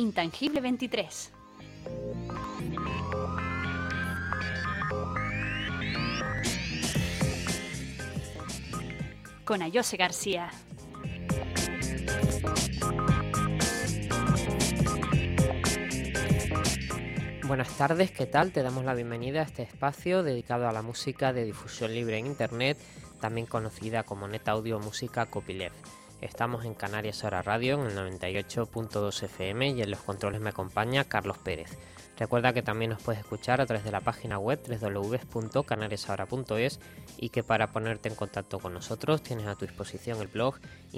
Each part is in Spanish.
Intangible 23. Con Ayose García. Buenas tardes, ¿qué tal? Te damos la bienvenida a este espacio dedicado a la música de difusión libre en Internet, también conocida como Net Audio Música Copyleft. Estamos en Canarias Ahora Radio, en el 98.2 FM, y en los controles me acompaña Carlos Pérez. Recuerda que también nos puedes escuchar a través de la página web www.canariasahora.es y que para ponerte en contacto con nosotros tienes a tu disposición el blog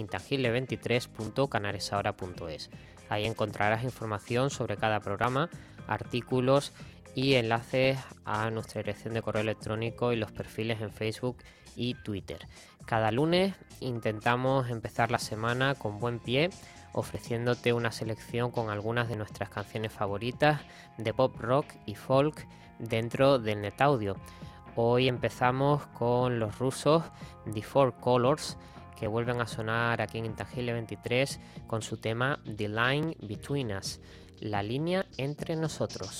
intangible23.canariasahora.es. Ahí encontrarás información sobre cada programa, artículos y enlaces a nuestra dirección de correo electrónico y los perfiles en Facebook y Twitter. Cada lunes intentamos empezar la semana con buen pie, ofreciéndote una selección con algunas de nuestras canciones favoritas de pop, rock y folk dentro del Net Audio. Hoy empezamos con los rusos The Four Colors, que vuelven a sonar aquí en Intangible 23 con su tema The Line Between Us, la línea entre nosotros.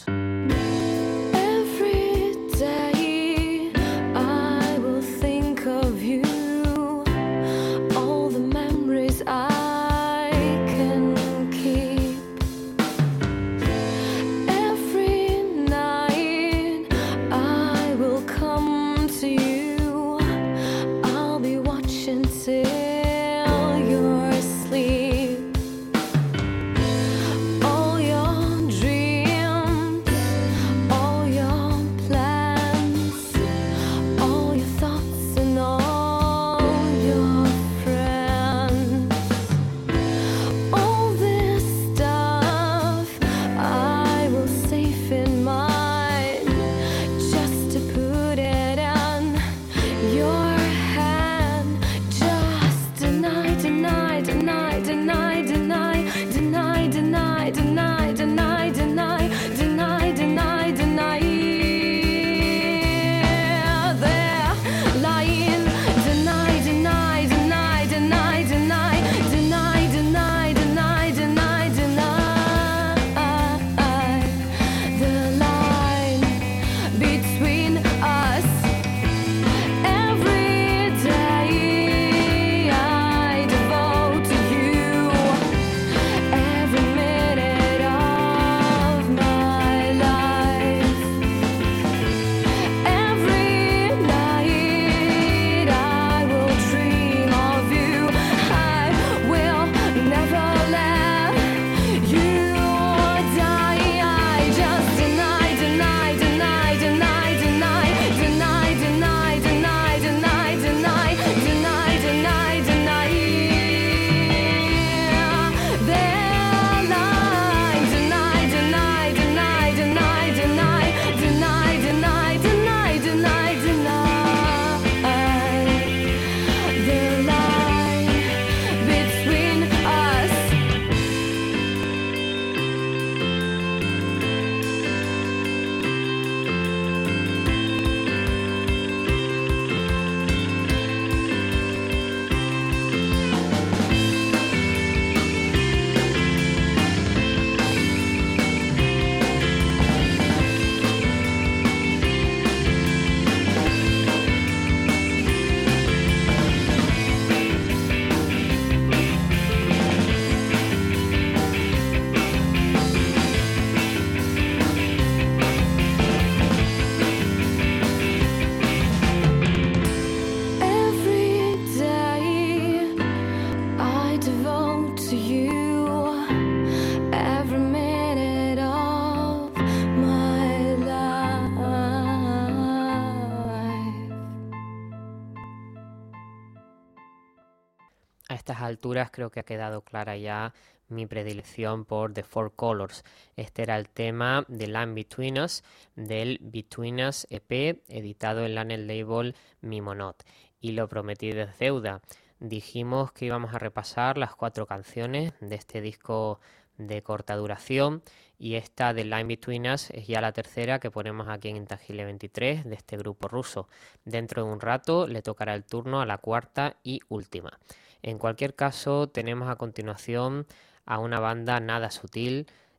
A estas alturas creo que ha quedado clara ya mi predilección por The Four Colors. Este era el tema de Line Between Us, del Between Us EP, editado en la net label Mimonot. Y lo prometido es deuda. Dijimos que íbamos a repasar las 4 canciones de este disco de corta duración, y esta de Line Between Us es ya la tercera que ponemos aquí en Intangible 23 de este grupo ruso. Dentro de un rato le tocará el turno a la cuarta y última. En cualquier caso, tenemos a continuación a una banda nada sutil,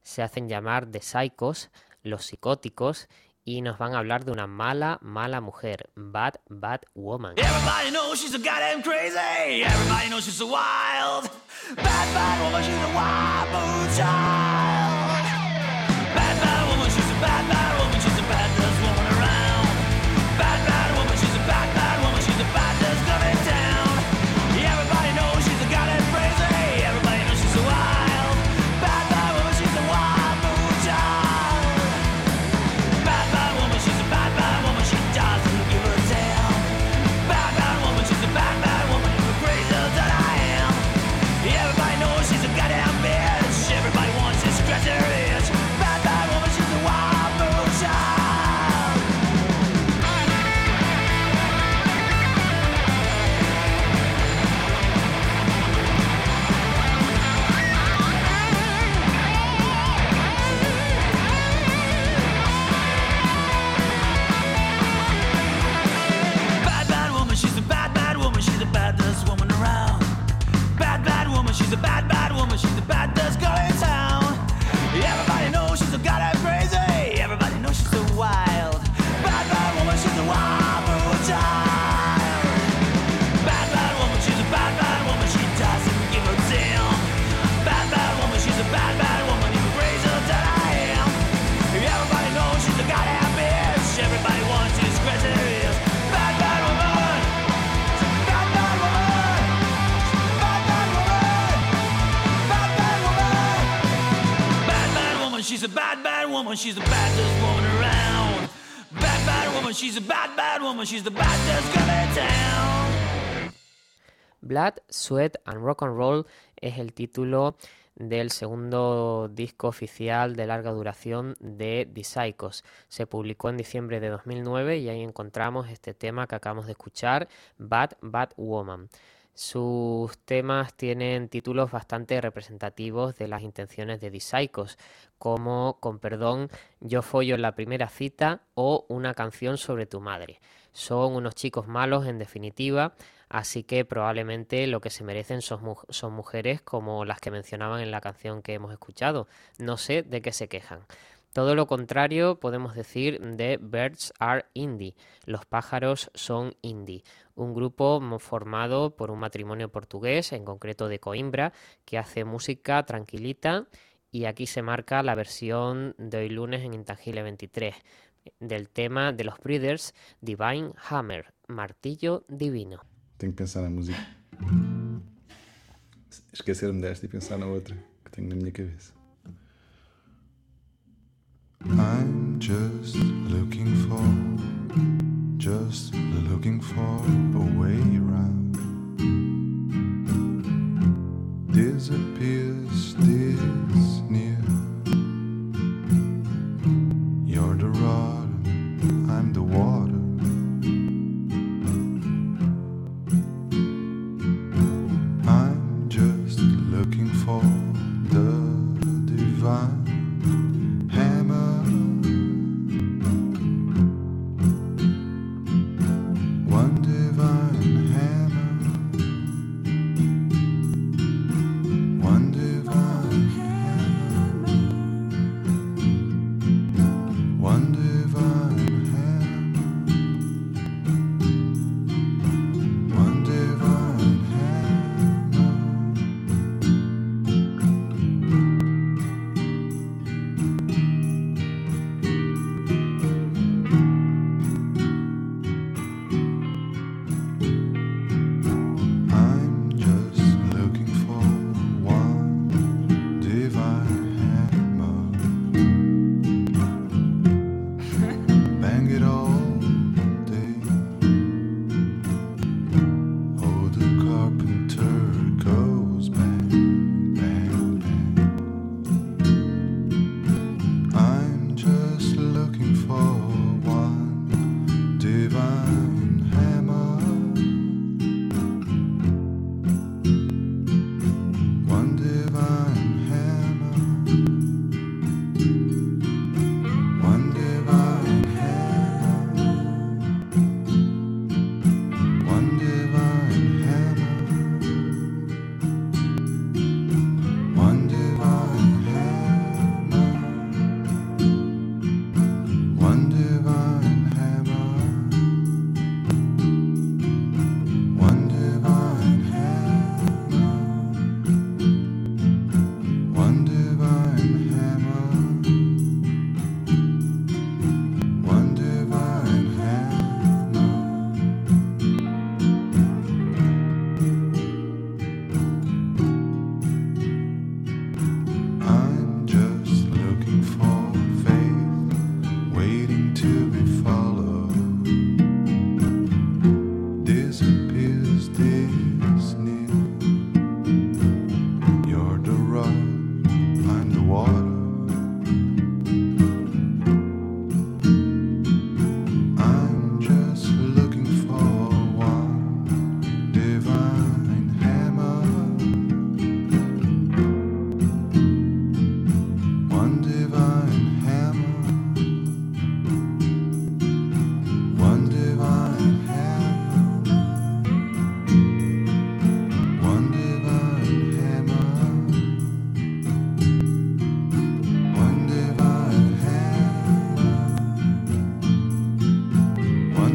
se hacen llamar The Psychos, los psicóticos, y nos van a hablar de una mala mujer, Bad Woman. Everybody knows she's a goddamn crazy. Everybody knows she's a wild. Bad woman, she's a wild moon child. Bad woman, she's a bad woman. She's the baddest woman around. Bad woman, she's a bad woman. She's the baddest girl in town. Everybody knows she's a goddamn crazy. Everybody knows she's a wild. Bad woman, she's a wild moon child. Bad woman, she's a bad woman. She doesn't give a damn. Bad woman, she's a bad woman. You're crazier than I am. Everybody knows she's a goddamn bitch. Everybody wants to scratch her itch. Bad woman, she's a wild moon child. Bad woman, she's a bad woman. She's the baddest woman around. Bad woman, she's a bad woman. She's the baddest girl in town. Everybody knows she's a goddamn crazy. Everybody knows she's so wild. Bad woman, she's a wild moon child. Bad woman, she's a bad woman. She doesn't give a damn. Bad woman, she's a bad woman. Even crazier than I am. Everybody knows she's a goddamn bitch. Everybody wants to scratch her ears. Bad woman. Bad woman. Bad woman. Bad woman. Bad woman, she's a bad woman. She's the baddest woman around. Bad woman, she's a bad woman. She's the baddest girl in town. Blood, Sweat and Rock and Roll es el título del segundo disco oficial de larga duración de The Psychos. Se publicó en diciembre de 2009 y ahí encontramos este tema que acabamos de escuchar, Bad Woman. Sus temas tienen títulos bastante representativos de las intenciones de The Psychos, como Con perdón, Yo follo en la primera cita o Una canción sobre tu madre. Son unos chicos malos en definitiva, así que probablemente lo que se merecen son mujeres como las que mencionaban en la canción que hemos escuchado. No sé de qué se quejan. Todo lo contrario podemos decir de Birds Are Indie, Los pájaros son indie, un grupo formado por un matrimonio portugués, en concreto de Coimbra, que hace música tranquilita, y aquí se marca la versión de hoy lunes en Intangible 23 del tema de los Breeders, Divine Hammer, martillo divino. Tenho que pensar na música. Esquecer-me desta e pensar na outra que tenho na minha cabeça. I'm just looking for a way around. Disappears this near. You're the rod, I'm the water. I'm just looking for the divine hammer.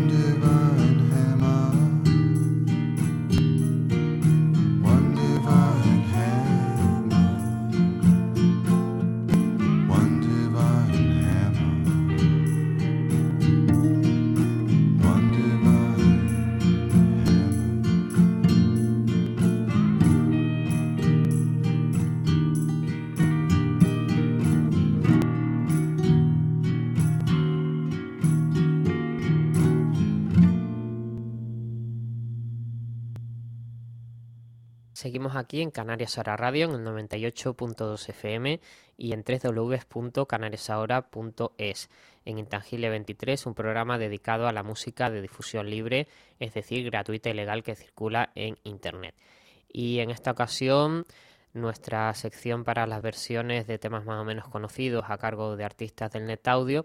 one divine hammer, one divine hammer, one divine hammer, one divine hammer. Seguimos aquí en Canarias Ahora Radio en el 98.2 FM y en www.canariasahora.es. En Intangible 23, un programa dedicado a la música de difusión libre, es decir, gratuita y legal que circula en Internet. Y en esta ocasión, nuestra sección para las versiones de temas más o menos conocidos a cargo de artistas del net audio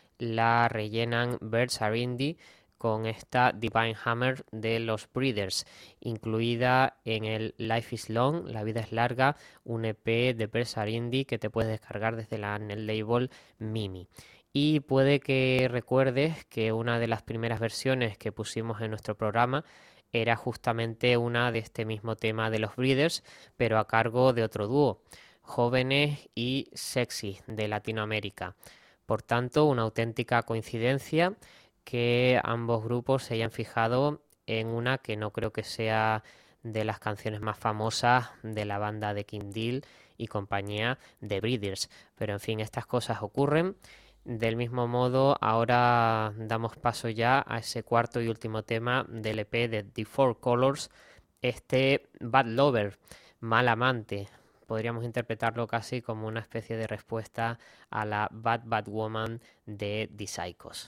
la rellenan Birds Are Indie con esta Divine Hammer de los Breeders, incluida en el Life is Long, La vida es larga, un EP de Birds Are Indie que te puedes descargar desde la netlabel Mimi. Y puede que recuerdes que una de las primeras versiones que pusimos en nuestro programa era justamente una de este mismo tema de los Breeders, pero a cargo de otro dúo, Jóvenes y Sexy, de Latinoamérica. Por tanto, una auténtica coincidencia que ambos grupos se hayan fijado en una que no creo que sea de las canciones más famosas de la banda de Kim Deal y compañía de Breeders. Pero en fin, estas cosas ocurren. Del mismo modo, ahora damos paso ya a ese cuarto y último tema del EP de The Four Colors, este Bad Lover, mal amante. Podríamos interpretarlo casi como una especie de respuesta a la Bad Bad Woman de The Psychos.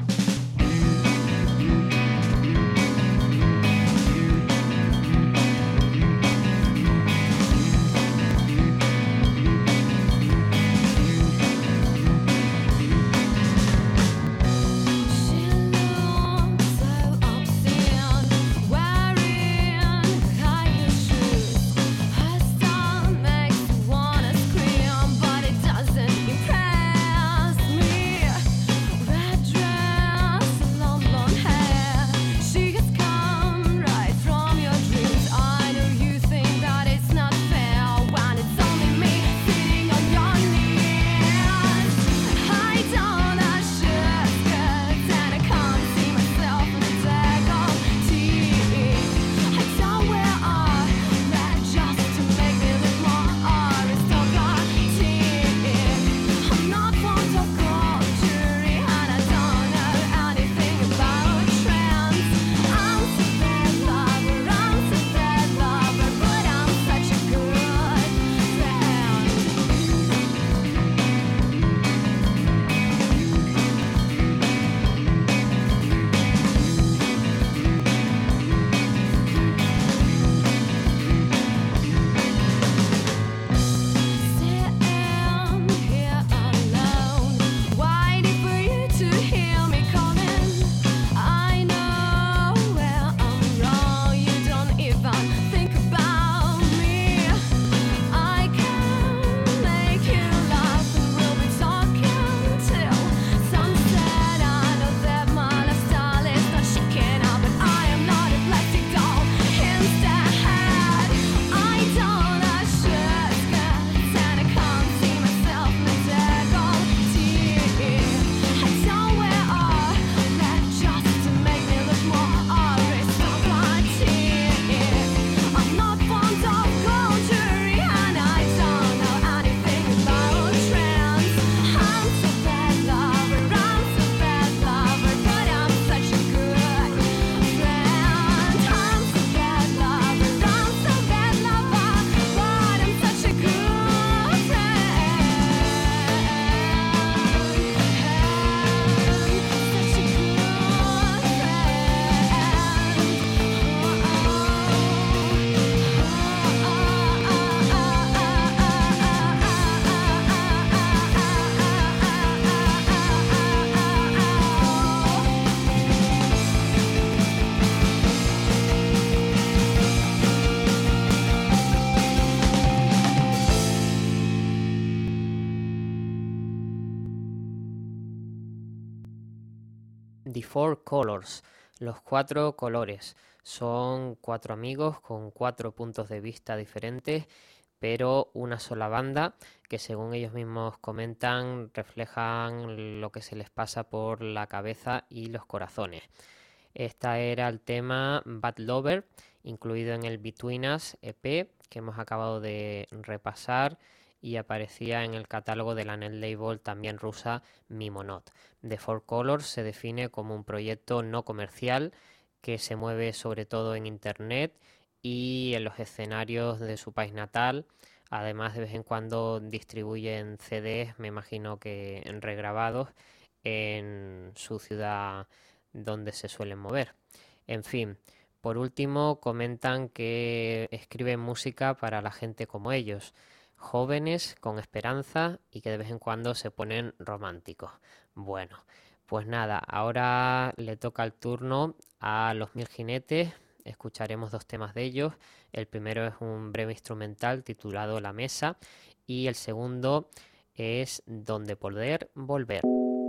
The Four Colors, Los 4 colores son 4 amigos con 4 puntos de vista diferentes, pero una sola banda que, según ellos mismos comentan, reflejan lo que se les pasa por la cabeza y los corazones. Este era el tema Bad Lover, incluido en el Between Us EP que hemos acabado de repasar y aparecía en el catálogo de la net label también rusa Mimonot. The Four Colors se define como un proyecto no comercial que se mueve sobre todo en internet y en los escenarios de su país natal. Además, de vez en cuando distribuyen CDs, me imagino que regrabados, en su ciudad donde se suelen mover. En fin, por último, comentan que escriben música para la gente como ellos, jóvenes con esperanza y que de vez en cuando se ponen románticos. Bueno, pues nada, ahora le toca el turno a Los Mil Jinetes. Escucharemos 2 temas de ellos. El primero es un breve instrumental titulado La Mesa y el segundo es Donde Poder Volver.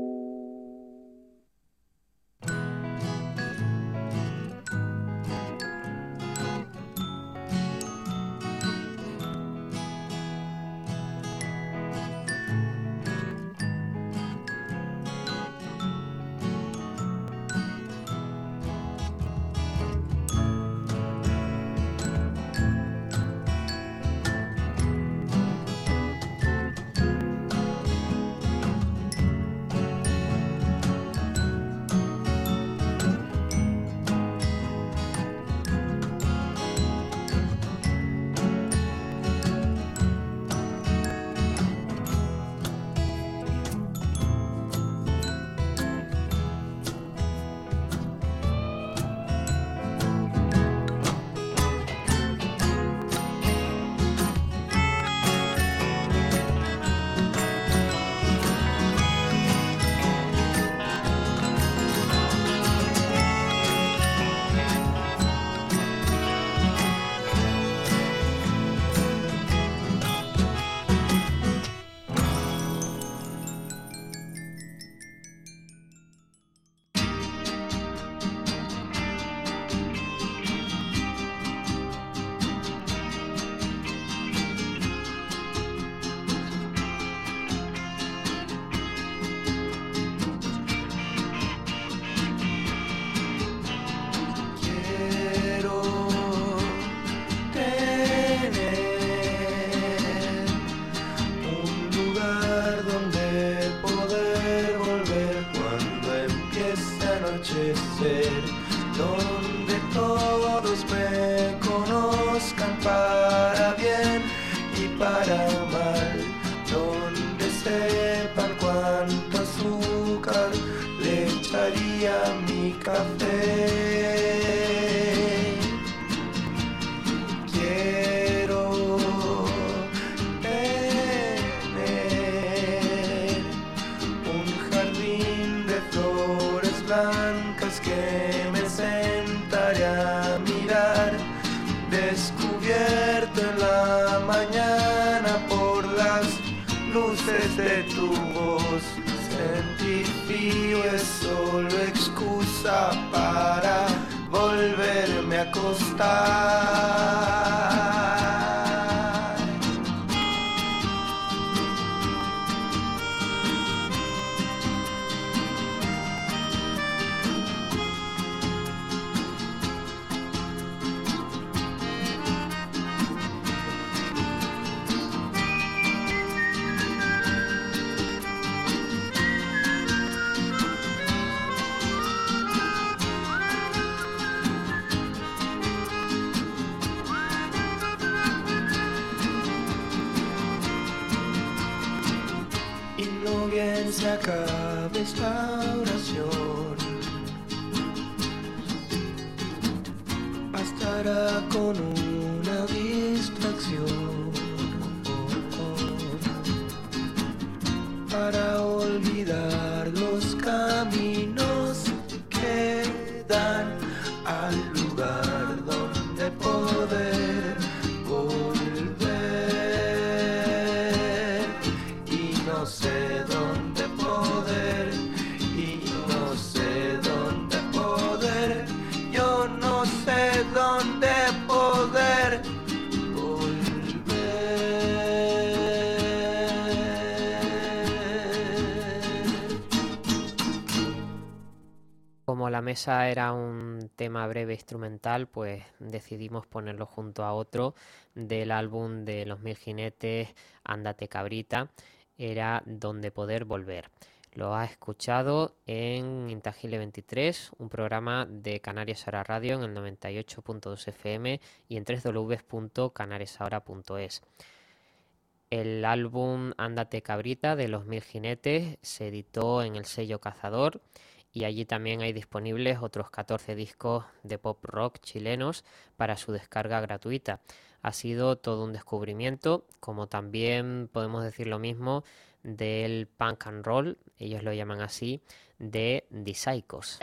Donde todos me conozcan para bien y para mal, donde sepan cuánto azúcar le echaría a mi café. Quiero tener un jardín de flores blancas que me sentaré a mirar, descubierto en la mañana por las luces de tu voz. Sentir frío es solo excusa para volverme a acostar. Bien se acabe esta oración, bastará con una distracción para olvidar los caminos que dan al lugar donde poder volver. Y no sé dónde poder, y no sé dónde poder Mesa era un tema breve instrumental, pues decidimos ponerlo junto a otro del álbum de Los Mil Jinetes, Ándate Cabrita, era Donde Poder Volver. Lo has escuchado en Intangible 23, un programa de Canarias Ahora Radio en el 98.2 FM y en www.canariasahora.es. El álbum Ándate Cabrita de Los Mil Jinetes se editó en el sello Cazador y allí también hay disponibles otros 14 discos de pop rock chilenos para su descarga gratuita. Ha sido todo un descubrimiento, como también podemos decir lo mismo del punk and roll, ellos lo llaman así, de The Psychos.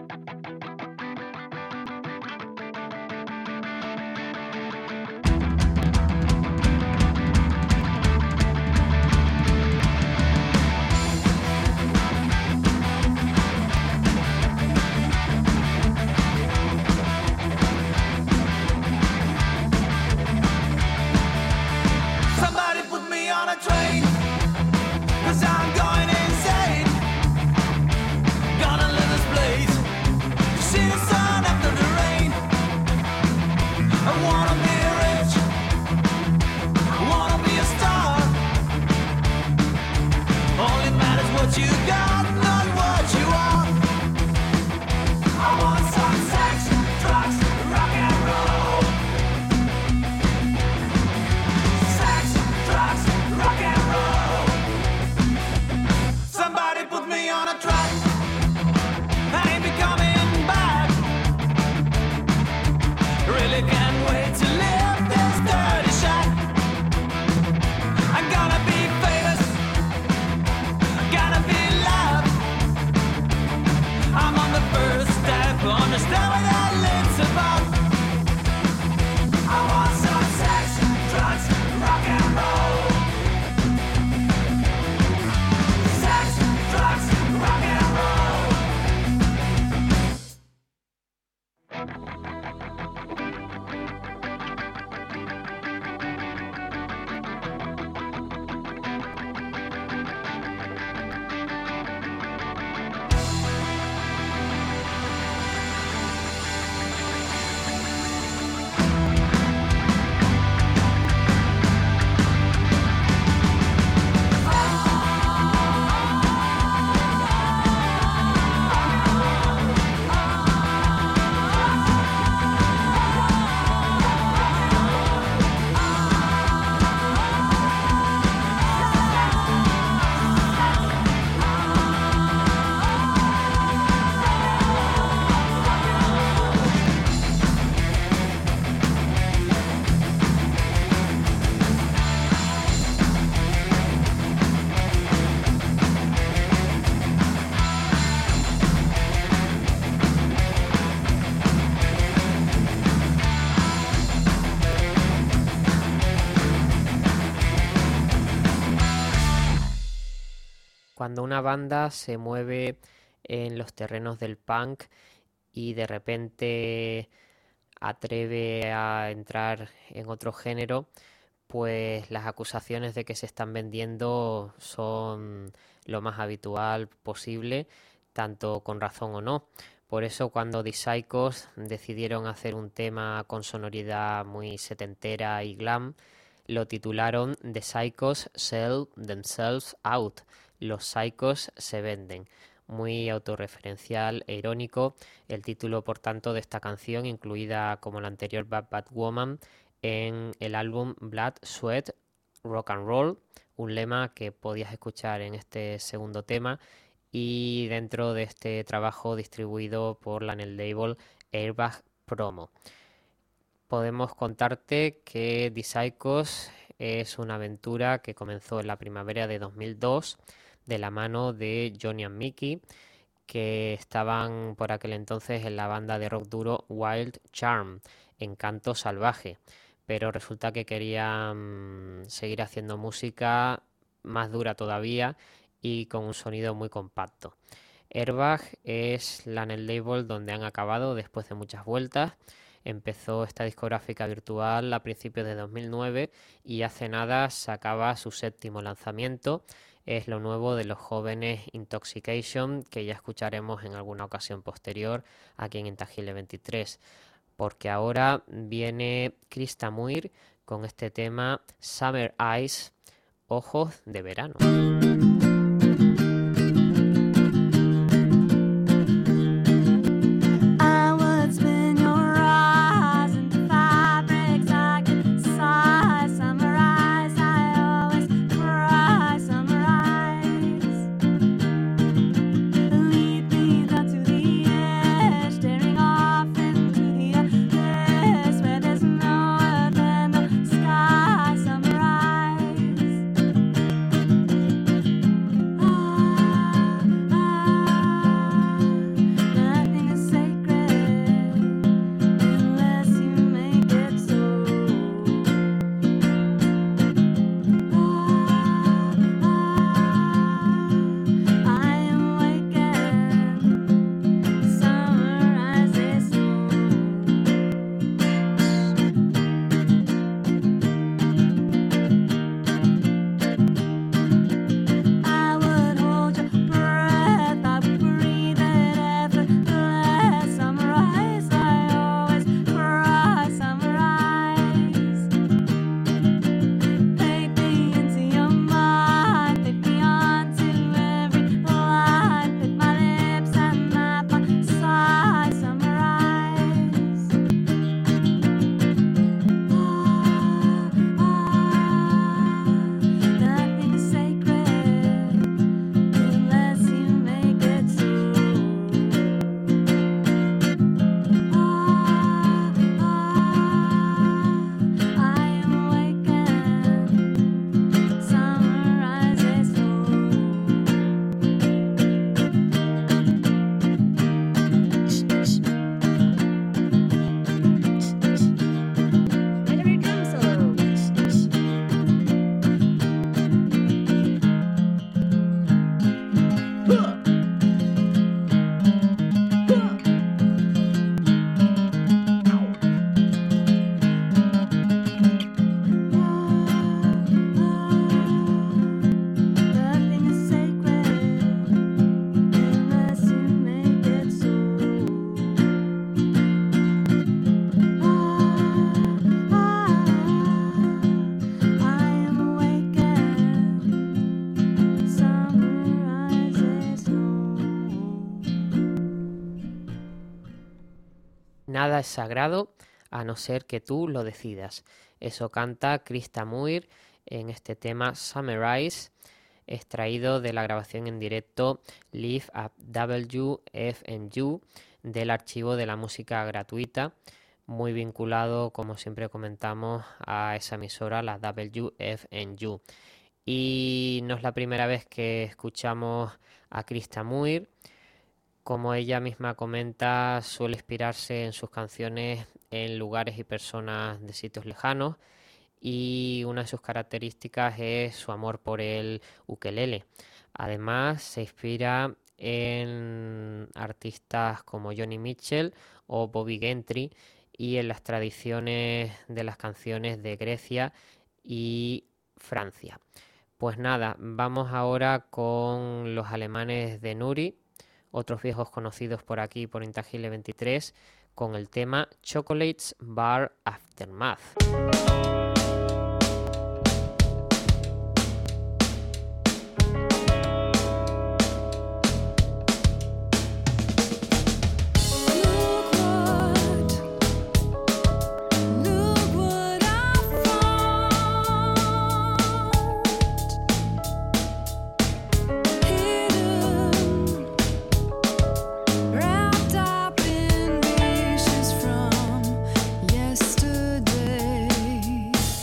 Somebody put me on a train, 'cause I'm going insane. Gonna leave this place, see the sun after the rain. I wanna be rich, I wanna be a star. Only matters what you got, not what you are. I want some sex, drugs, rock and roll. Sex, drugs, rock and roll. Somebody put me on a track, I ain't be coming back. Really can't wait to live this dirty shack. I'm gonna be famous, gonna be loved. I'm on the first step, understand what that lives about. I want some sex, drugs, rock and roll. Sex, drugs, rock and roll. Cuando una banda se mueve en los terrenos del punk y de repente atreve a entrar en otro género, pues las acusaciones de que se están vendiendo son lo más habitual posible, tanto con razón o no. Por eso cuando The Psychos decidieron hacer un tema con sonoridad muy setentera y glam, lo titularon The Psychos Sell Themselves Out. Los Psychos se venden. Muy autorreferencial e irónico el título, por tanto, de esta canción, incluida como la anterior Bad Bad Woman en el álbum Blood, Sweat, Rock and Roll, un lema que podías escuchar en este segundo tema y dentro de este trabajo distribuido por la Neil label Airbag Promo. Podemos contarte que The Psychos es una aventura que comenzó en la primavera de 2002 de la mano de Johnny and Mickey, que estaban por aquel entonces en la banda de rock duro Wild Charm, Encanto Salvaje, pero resulta que querían seguir haciendo música más dura todavía y con un sonido muy compacto. Airbag es la Neil label donde han acabado después de muchas vueltas. Empezó esta discográfica virtual a principios de 2009 y hace nada sacaba su séptimo lanzamiento, es lo nuevo de los jóvenes Intoxication, que ya escucharemos en alguna ocasión posterior aquí en Intangible 23, porque ahora viene Krista Muir con este tema Summer Eyes, ojos de verano. Nada es sagrado a no ser que tú lo decidas. Eso canta Krista Muir en este tema Summer Eyes, extraído de la grabación en directo Live at WFNU del archivo de la música gratuita, muy vinculado, como siempre comentamos, a esa emisora, la WFNU. Y no es la primera vez que escuchamos a Krista Muir. Como ella misma comenta, suele inspirarse en sus canciones en lugares y personas de sitios lejanos, y una de sus características es su amor por el ukelele. Además, se inspira en artistas como Joni Mitchell o Bobby Gentry y en las tradiciones de las canciones de Grecia y Francia. Pues nada, vamos ahora con los alemanes de Nuri, otros viejos conocidos por aquí por Intangible 23, con el tema Chocolates Bar Aftermath. Wrapped up in wishes from yesterday.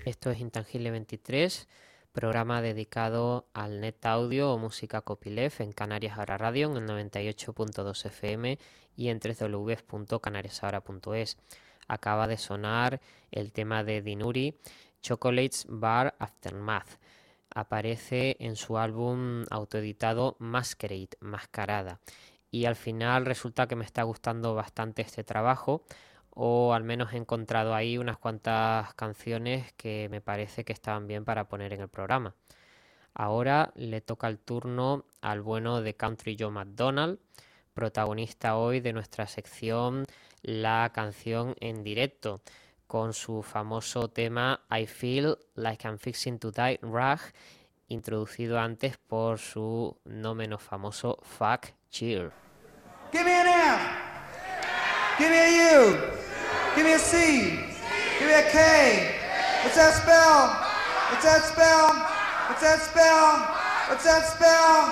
Esto es Intangible 23, programa dedicado al net audio o música copyleft en Canarias Ahora Radio en el 98.2 FM y en www.canariasahora.es. Acaba de sonar el tema de Dinuri, Chocolates Bar Aftermath. Aparece en su álbum autoeditado Masquerade, Mascarada. Y al final resulta que me está gustando bastante este trabajo, o al menos he encontrado ahí unas cuantas canciones que me parece que estaban bien para poner en el programa. Ahora le toca el turno al bueno de Country Joe McDonald, protagonista hoy de nuestra sección La canción en directo, con su famoso tema I Feel Like I'm Fixing to Die Rag, introducido antes por su no menos famoso Fuck Cheer. Give me an M. Give me a U. Give me a C. Give me a K. What's that spell? What's that spell? What's that spell? What's that spell?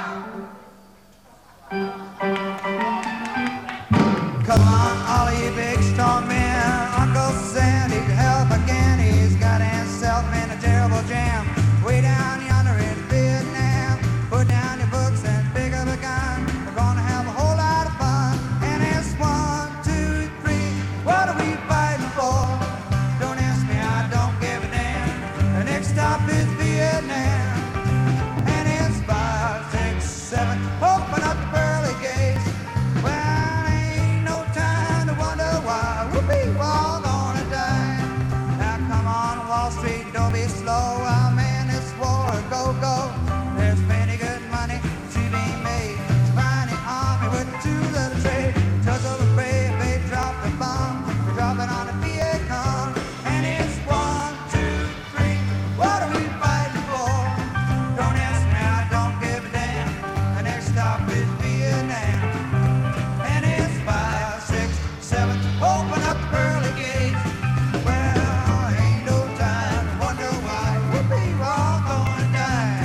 Come on, all of you big strong men. Uncle Sam needs help again. He's got himself in a terrible jam. Way down yonder in Vietnam. Put down your books and pick up a gun. We're gonna have a whole lot of fun. And it's 1, 2, 3. What are we fighting for? Don't ask me, I don't give a damn. The next stop is Vietnam. And it's 5, 6, 7. Open up the pearly gates. Well, ain't no time to wonder why. Whoopee, we're all gonna die. Now come on, Wall Street, don't be slow. I'll man this war, go, go. There's plenty good money to be made. Find the army with 2 little trade. Touch of a brave, they drop the bomb. Drop it on the Vietcong. And it's 1, 2, 3. What are we fighting for? Don't ask me, I don't give a damn. The next stop is Vietnam. And it's 5, 6, 7. Open up the pearly gates. Well, ain't no time to wonder why. Whoopee, we're all gonna die.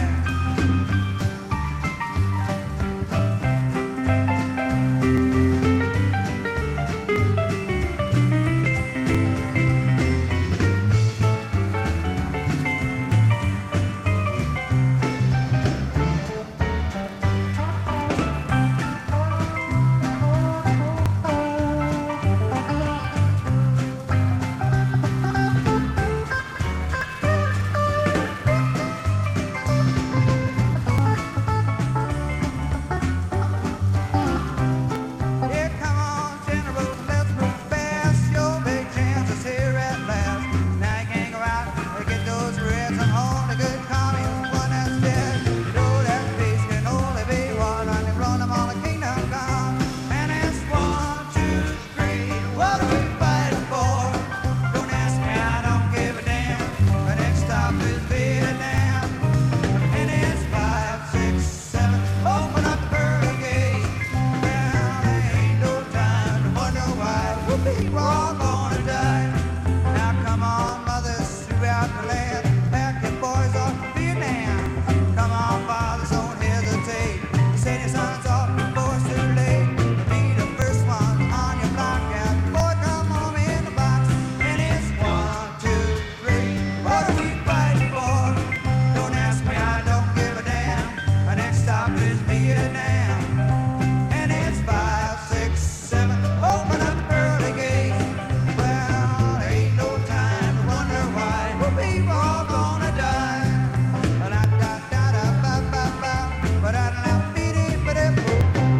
Yeah, come on, General, let's move fast. Your big chance is here at last. Now you can't go out and get those reds and only good communist one that's dead. You know that peace can only be one, and they run them on the kingdom come. And it's 1, 2, 3. What are we fighting for? Don't ask me, I don't give a damn. The next stop is Vietnam. And it's 5, 6, 7. Open up the pearly gates. Well, ain't no time to wonder why. Whoopee, we're all gonna die. Now come on, mothers throughout the land. Pack your boys off to Vietnam. Come on, fathers, don't hesitate. Send your sons off before it's too late. Be the first one on your block out. Boy, come home in the box. And it's 1, 2, 3. What are we fighting for? Don't ask me, I don't give a damn. The next stop is Vietnam. And it's 5, 6, 7. Open up the pearly gates. Well, ain't no time to wonder why. Whoopee, we're all gonna die. Ba-da-da-da-da-ba-ba-ba. Ba-da-da-da-dee-dee-ba-dee-boo.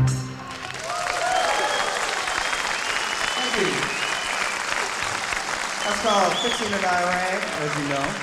Thank you. That's called Fixing to Die Rag, as you know.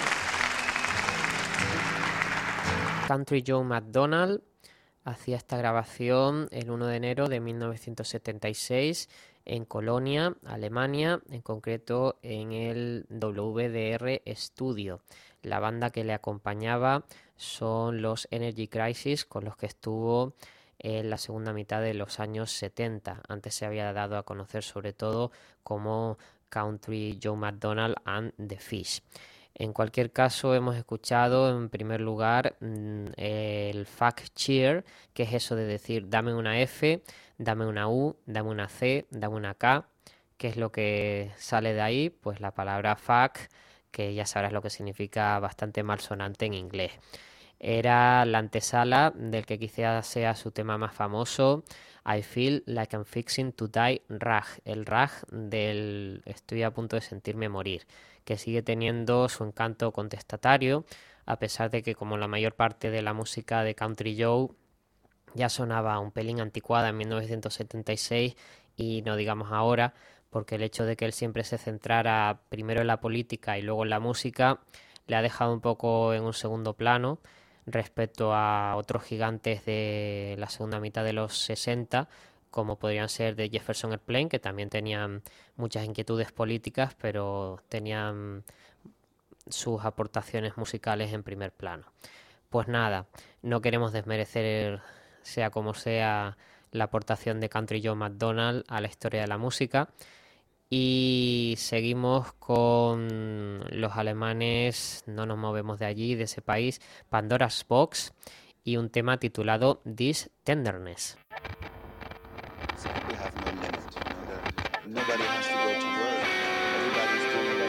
Country Joe McDonald hacía esta grabación el 1 de enero de 1976 en Colonia, Alemania, en concreto en el WDR Studio. La banda que le acompañaba son los Energy Crisis, con los que estuvo en la segunda mitad de los años 70. Antes se había dado a conocer sobre todo como Country Joe McDonald and the Fish. En cualquier caso, hemos escuchado en primer lugar el Fuck Cheer, que es eso de decir dame una F, dame una U, dame una C, dame una K. ¿Qué es lo que sale de ahí? Pues la palabra fuck, que ya sabrás lo que significa, bastante malsonante en inglés. Era la antesala del que quizás sea su tema más famoso, I Feel Like I'm Fixing to Die Rag, el rag del estoy a punto de sentirme morir, que sigue teniendo su encanto contestatario, a pesar de que, como la mayor parte de la música de Country Joe, ya sonaba un pelín anticuada en 1976 y no digamos ahora, porque el hecho de que él siempre se centrara primero en la política y luego en la música le ha dejado un poco en un segundo plano respecto a otros gigantes de la segunda mitad de los 60, como podrían ser de Jefferson Airplane, que también tenían muchas inquietudes políticas, pero tenían sus aportaciones musicales en primer plano. Pues nada, no queremos desmerecer, sea como sea, la aportación de Country Joe McDonald a la historia de la música. Y seguimos con los alemanes, no nos movemos de allí, de ese país, Pandora's Box, y un tema titulado This Tenderness. So we have no limit, nobody has to go to work. Everybody's doing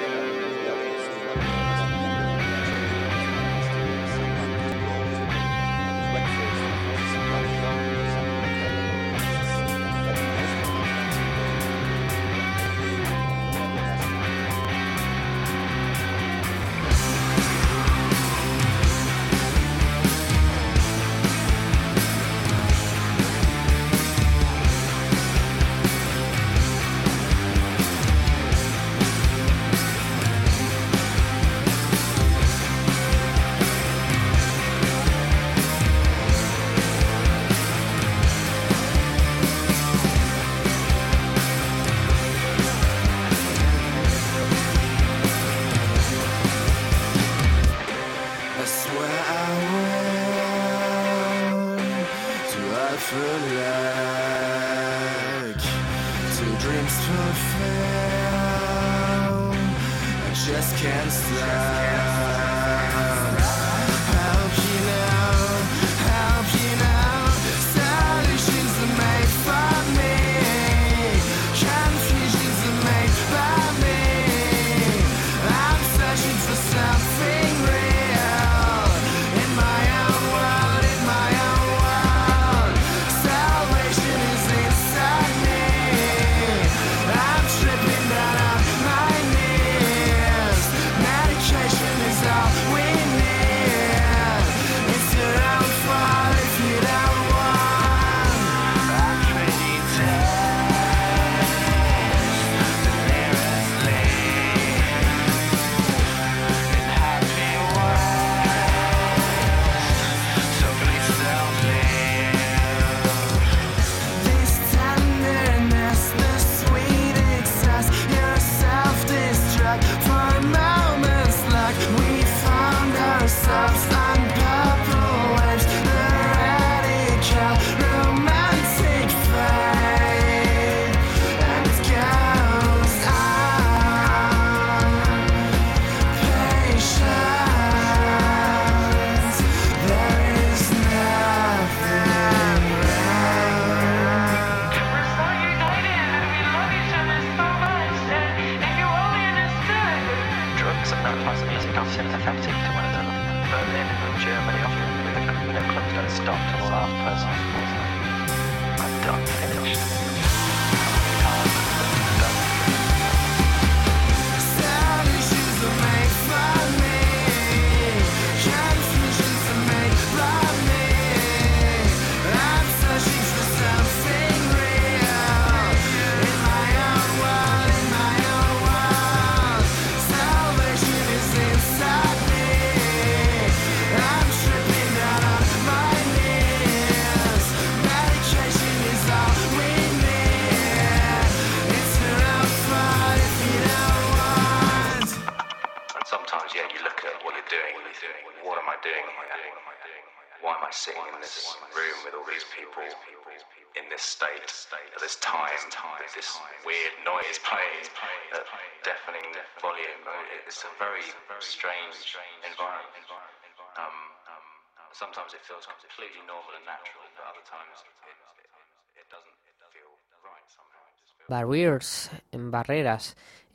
Sometimes it feels completely normal and natural, but other times it doesn't feel right somehow. Barriers, en barreras,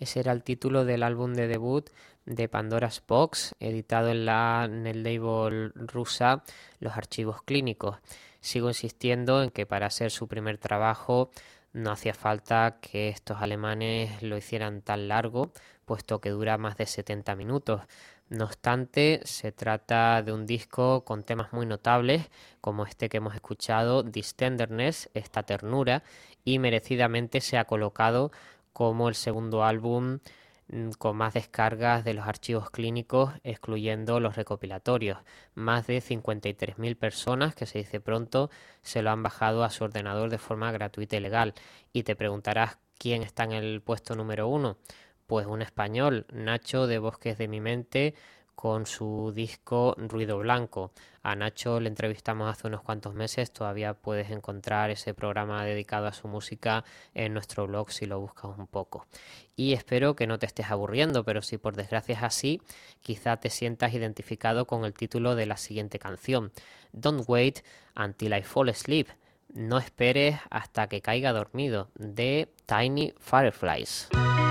Ese era el título del álbum de debut de Pandora's Box, editado en la netlabel rusa Los Archivos Clínicos. Sigo insistiendo en que para ser su primer trabajo no hacía falta que estos alemanes lo hicieran tan largo, puesto que dura más de 70 minutos. No obstante, se trata de un disco con temas muy notables, como este que hemos escuchado, This Tenderness, esta ternura, y merecidamente se ha colocado como el segundo álbum con más descargas de los archivos clínicos, excluyendo los recopilatorios. Más de 53.000 personas, que se dice pronto, se lo han bajado a su ordenador de forma gratuita y legal. Y te preguntarás quién está en el puesto número 1. Pues un español, Nacho de Bosques de mi Mente, con su disco Ruido Blanco. A Nacho le entrevistamos hace unos cuantos meses, todavía puedes encontrar ese programa dedicado a su música en nuestro blog si lo buscas un poco. Y espero que no te estés aburriendo, pero si por desgracia es así, quizá te sientas identificado con el título de la siguiente canción, Don't Wait Until I Fall Asleep. No esperes hasta que caiga dormido, de Tiny Fireflies.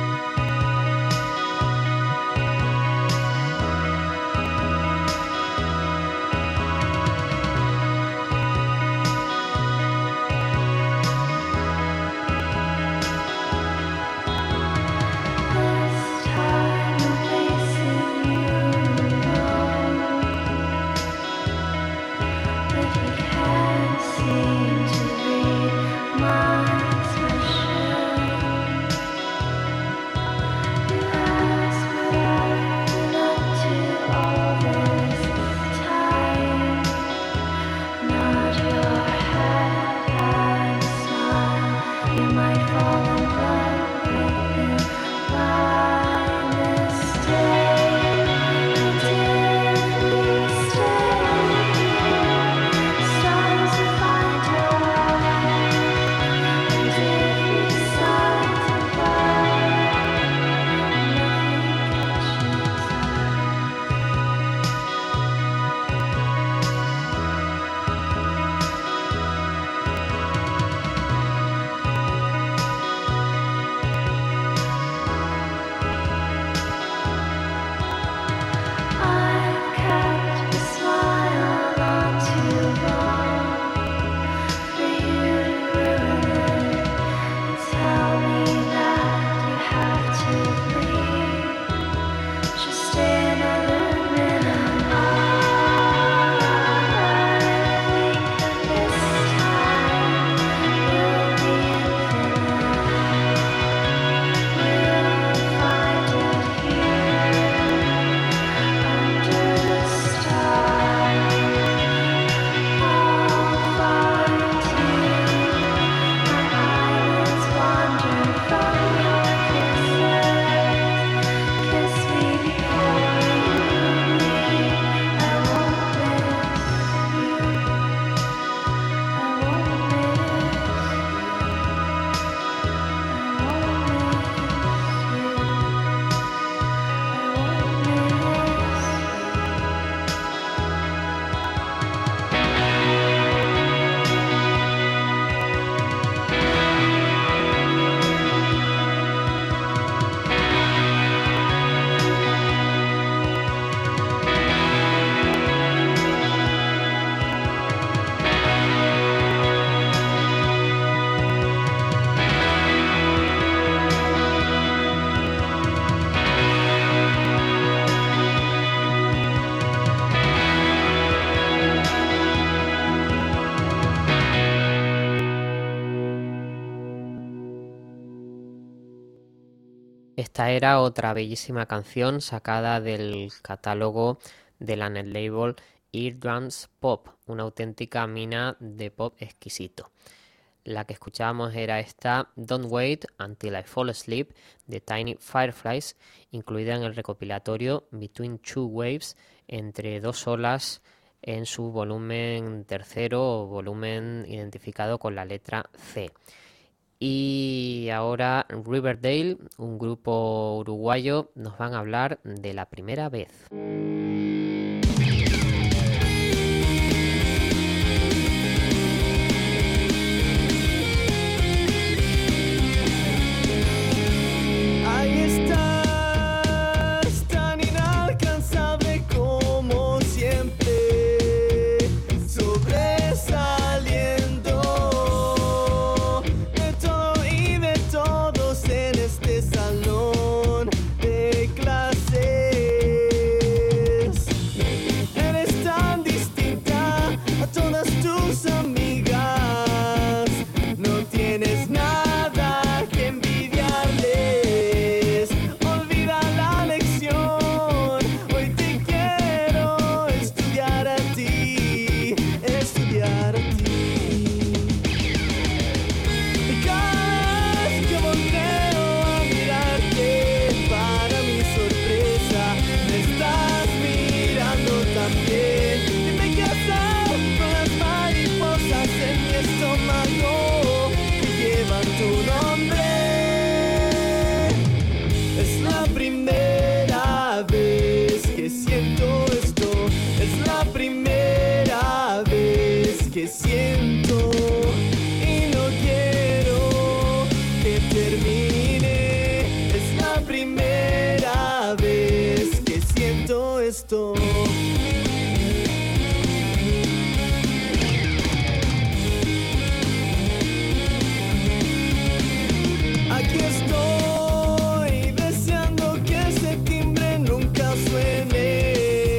Esta era otra bellísima canción sacada del catálogo de la netlabel Eardrums Pop, una auténtica mina de pop exquisito. La que escuchábamos era esta Don't Wait Until I Fall Asleep de Tiny Fireflies, incluida en el recopilatorio Between Two Waves, entre dos olas, en su volumen tercero o volumen identificado con la letra C. Y ahora Riverdale, un grupo uruguayo, nos van a hablar de La Primera Vez. Ahí está. esto. Aquí estoy deseando que ese timbre nunca suene.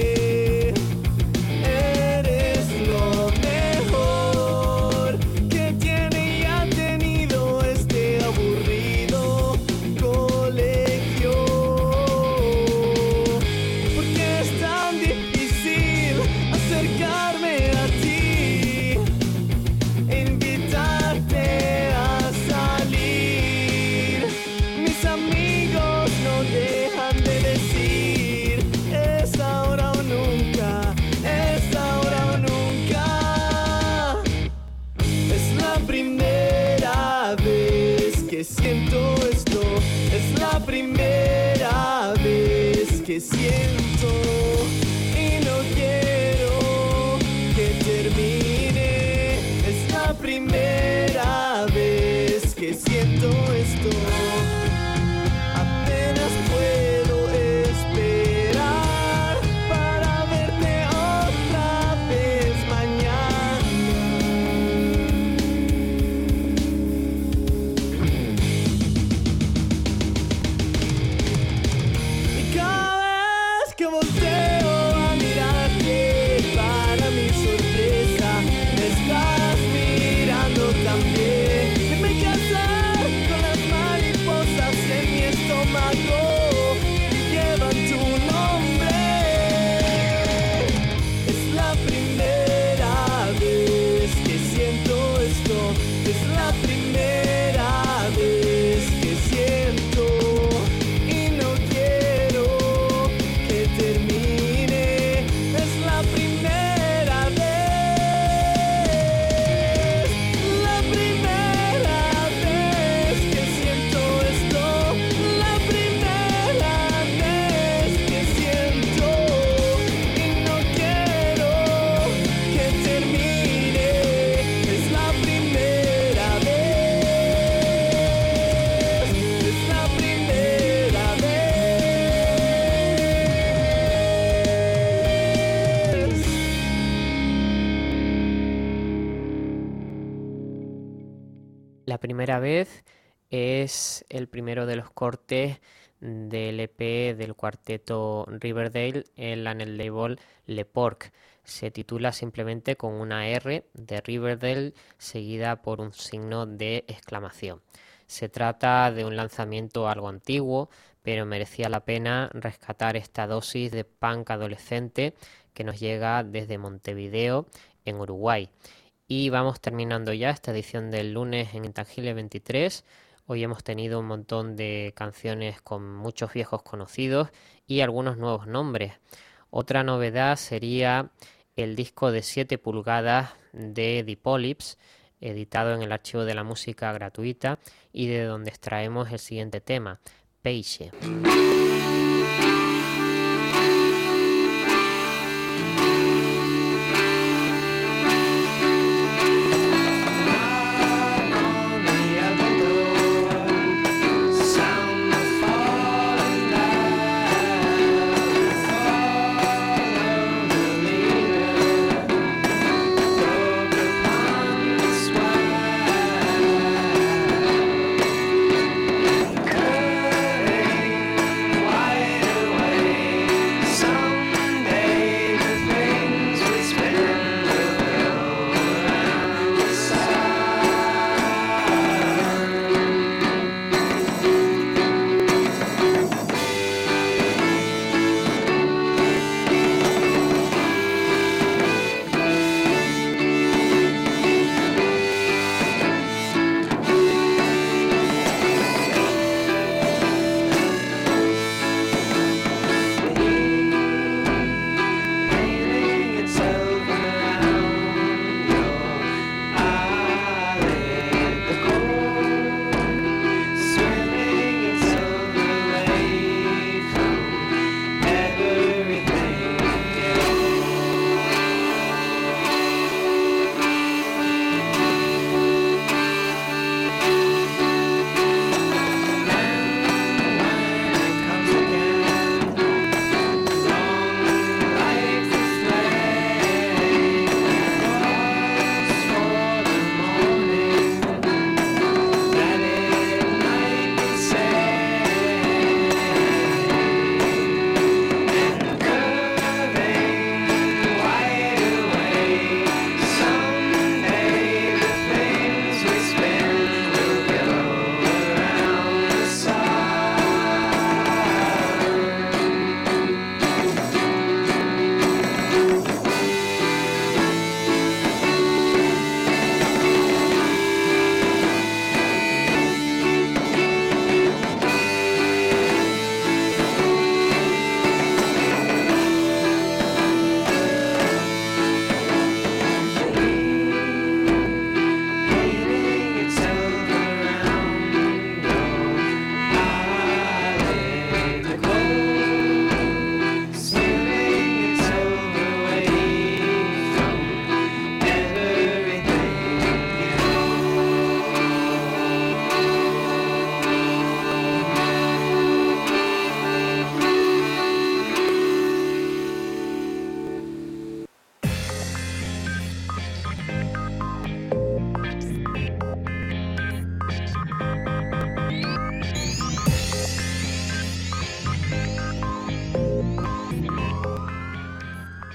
Eres lo mejor que tiene y ha tenido este aburrido colegio. Porque es tan difícil acercarme a ti e invitarte a salir. Mis amigos no dejan de decir: es ahora o nunca, es ahora o nunca. Es la primera vez que siento esto, es la primera vez que siento y no quiero que termine. Es la primera vez que siento esto. Apenas puedo esperar para verte otra vez mañana. Y cada vez que volteo a mirarte, para mi sorpresa, me estás mirando también. Y me casar con las mariposas en mi estómago que llevan tu nombre. Es la primera vez que siento esto, es la primera vez que siento y no quiero que termine. Es la primera vez, la primera vez que siento esto, la primera vez que siento y no quiero que termine. Es la primera vez, es la primera vez. La primera vez es el primero de los cortes del EP del cuarteto Riverdale en el label Le Porc. Se titula simplemente con una R de Riverdale seguida por un signo de exclamación. Se trata de un lanzamiento algo antiguo, pero merecía la pena rescatar esta dosis de punk adolescente que nos llega desde Montevideo, en Uruguay. Y vamos terminando ya esta edición del lunes en Intangible 23. Hoy hemos tenido un montón de canciones con muchos viejos conocidos y algunos nuevos nombres. Otra novedad sería el disco de 7 pulgadas de The Polyps, editado en el Archivo de la Música Gratuita, y de donde extraemos el siguiente tema, Peixe. Swag.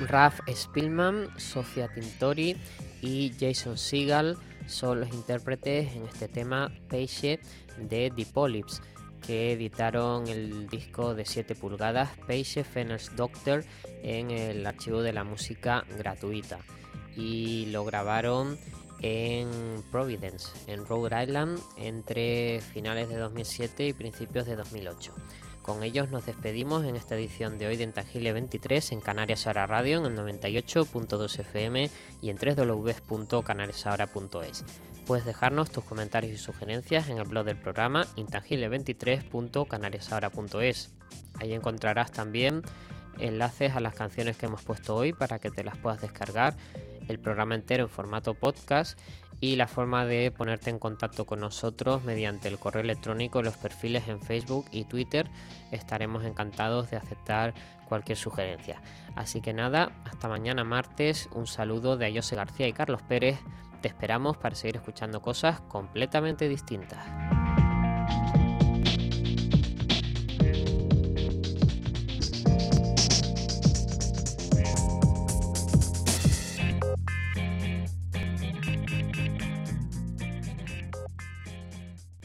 Raf Spillman, Sofia Tintori y Jason Segel son los intérpretes en este tema Paige de The Polyps, que editaron el disco de 7 pulgadas Paige Fenner's Doctor en el archivo de la música gratuita, y lo grabaron en Providence, en Rhode Island, entre finales de 2007 y principios de 2008. Con ellos nos despedimos en esta edición de hoy de Intangible 23 en Canarias Ahora Radio, en el 98.2 FM y en www.canariasahora.es. Puedes dejarnos tus comentarios y sugerencias en el blog del programa intangible23.canariasahora.es. Ahí encontrarás también enlaces a las canciones que hemos puesto hoy para que te las puedas descargar, el programa entero en formato podcast y la forma de ponerte en contacto con nosotros mediante el correo electrónico, los perfiles en Facebook y Twitter. Estaremos encantados de aceptar cualquier sugerencia. Así que nada, hasta mañana martes. Un saludo de Ayose García y Carlos Pérez. Te esperamos para seguir escuchando cosas completamente distintas.